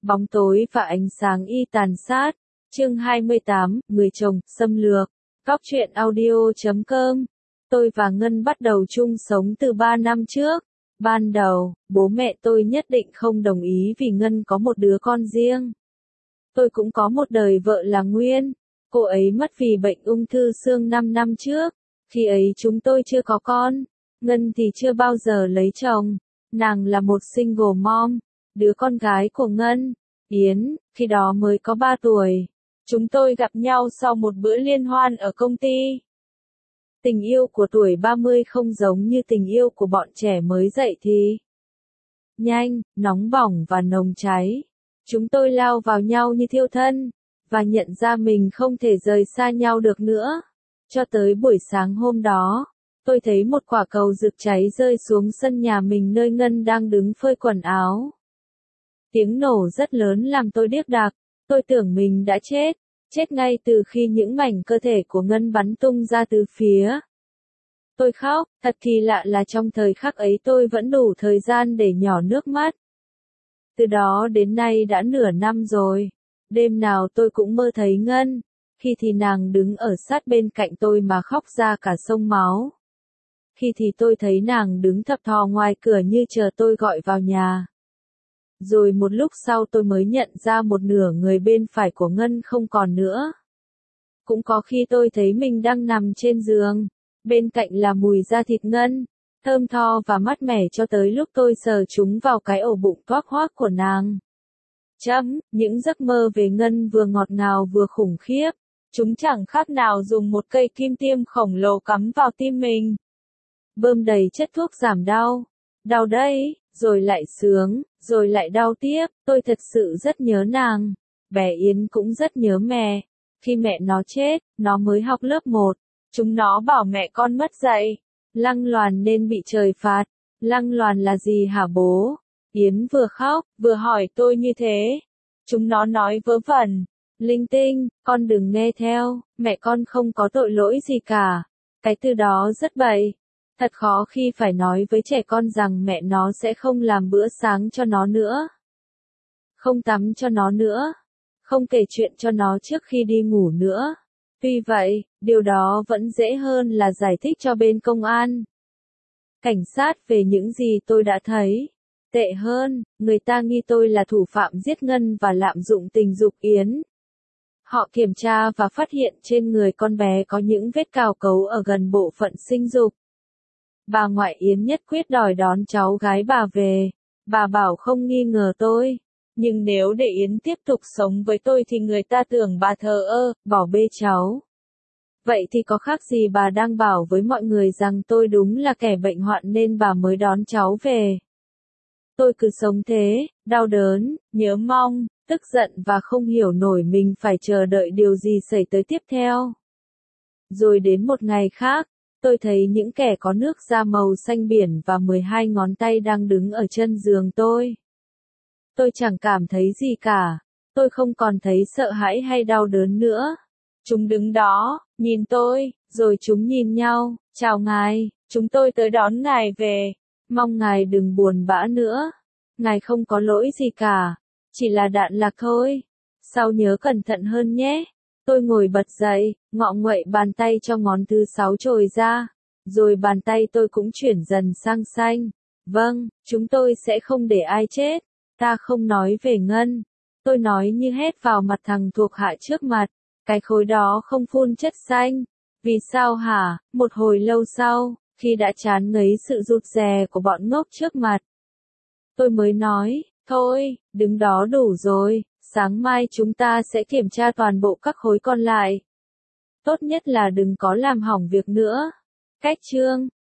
Bóng tối và ánh sáng y tàn sát. Chương 28, Người chồng, xâm lược. Góc truyện audio.com. Tôi và Ngân bắt đầu chung sống từ 3 năm trước. Ban đầu, bố mẹ tôi nhất định không đồng ý vì Ngân có một đứa con riêng. Tôi cũng có một đời vợ là Nguyên. Cô ấy mất vì bệnh ung thư xương 5 năm trước. Khi ấy chúng tôi chưa có con. Ngân thì chưa bao giờ lấy chồng. Nàng là một single mom. Đứa con gái của Ngân, Yến, khi đó mới có 3 tuổi. Chúng tôi gặp nhau sau một bữa liên hoan ở công ty. Tình yêu của tuổi 30 không giống như tình yêu của bọn trẻ mới dậy thì. Nhanh, nóng bỏng và nồng cháy. Chúng tôi lao vào nhau như thiêu thân, và nhận ra mình không thể rời xa nhau được nữa. Cho tới buổi sáng hôm đó, tôi thấy một quả cầu rực cháy rơi xuống sân nhà mình nơi Ngân đang đứng phơi quần áo. Tiếng nổ rất lớn làm tôi điếc đạc, tôi tưởng mình đã chết ngay từ khi những mảnh cơ thể của Ngân bắn tung ra từ phía. Tôi khóc, thật kỳ lạ là trong thời khắc ấy tôi vẫn đủ thời gian để nhỏ nước mắt. Từ đó đến nay đã nửa năm rồi, đêm nào tôi cũng mơ thấy Ngân, khi thì nàng đứng ở sát bên cạnh tôi mà khóc ra cả sông máu. Khi thì tôi thấy nàng đứng thập thò ngoài cửa như chờ tôi gọi vào nhà. Rồi một lúc sau tôi mới nhận ra một nửa người bên phải của Ngân không còn nữa. Cũng có khi tôi thấy mình đang nằm trên giường, bên cạnh là mùi da thịt Ngân, thơm tho và mát mẻ cho tới lúc tôi sờ chúng vào cái ổ bụng toác hoác của nàng. Những giấc mơ về Ngân vừa ngọt ngào vừa khủng khiếp, chúng chẳng khác nào dùng một cây kim tiêm khổng lồ cắm vào tim mình. Bơm đầy chất thuốc giảm đau. Đau đấy, rồi lại sướng, rồi lại đau tiếp, tôi thật sự rất nhớ nàng. Bé Yến cũng rất nhớ mẹ. Khi mẹ nó chết, nó mới học lớp 1. Chúng nó bảo mẹ con mất dạy. Lăng loàn nên bị trời phạt. Lăng loàn là gì hả bố? Yến vừa khóc, vừa hỏi tôi như thế. Chúng nó nói vớ vẩn. Linh tinh, con đừng nghe theo, mẹ con không có tội lỗi gì cả. Cái từ đó rất bậy. Thật khó khi phải nói với trẻ con rằng mẹ nó sẽ không làm bữa sáng cho nó nữa. Không tắm cho nó nữa. Không kể chuyện cho nó trước khi đi ngủ nữa. Tuy vậy, điều đó vẫn dễ hơn là giải thích cho bên công an, cảnh sát về những gì tôi đã thấy. Tệ hơn, người ta nghi tôi là thủ phạm giết Ngân và lạm dụng tình dục Yến. Họ kiểm tra và phát hiện trên người con bé có những vết cào cấu ở gần bộ phận sinh dục. Bà ngoại Yến nhất quyết đòi đón cháu gái bà về. Bà bảo không nghi ngờ tôi. Nhưng nếu để Yến tiếp tục sống với tôi thì người ta tưởng bà thờ ơ, bỏ bê cháu. Vậy thì có khác gì bà đang bảo với mọi người rằng tôi đúng là kẻ bệnh hoạn nên bà mới đón cháu về. Tôi cứ sống thế, đau đớn, nhớ mong, tức giận và không hiểu nổi mình phải chờ đợi điều gì xảy tới tiếp theo. Rồi đến một ngày khác, tôi thấy những kẻ có nước da màu xanh biển và 12 ngón tay đang đứng ở chân giường tôi. Tôi chẳng cảm thấy gì cả. Tôi không còn thấy sợ hãi hay đau đớn nữa. Chúng đứng đó, nhìn tôi, rồi chúng nhìn nhau. Chào ngài, chúng tôi tới đón ngài về. Mong ngài đừng buồn bã nữa. Ngài không có lỗi gì cả. Chỉ là đạn lạc thôi. Sau nhớ cẩn thận hơn nhé. Tôi ngồi bật dậy, ngọ nguậy bàn tay cho ngón thứ 6 trồi ra. Rồi bàn tay tôi cũng chuyển dần sang xanh. Vâng, chúng tôi sẽ không để ai chết. Ta không nói về Ngân. Tôi nói như hét vào mặt thằng thuộc hạ trước mặt. Cái khối đó không phun chất xanh. Vì sao hả? Một hồi lâu sau, khi đã chán ngấy sự rụt rè của bọn ngốc trước mặt, tôi mới nói, thôi, đứng đó đủ rồi, sáng mai chúng ta sẽ kiểm tra toàn bộ các khối còn lại. Tốt nhất là đừng có làm hỏng việc nữa. Cách chương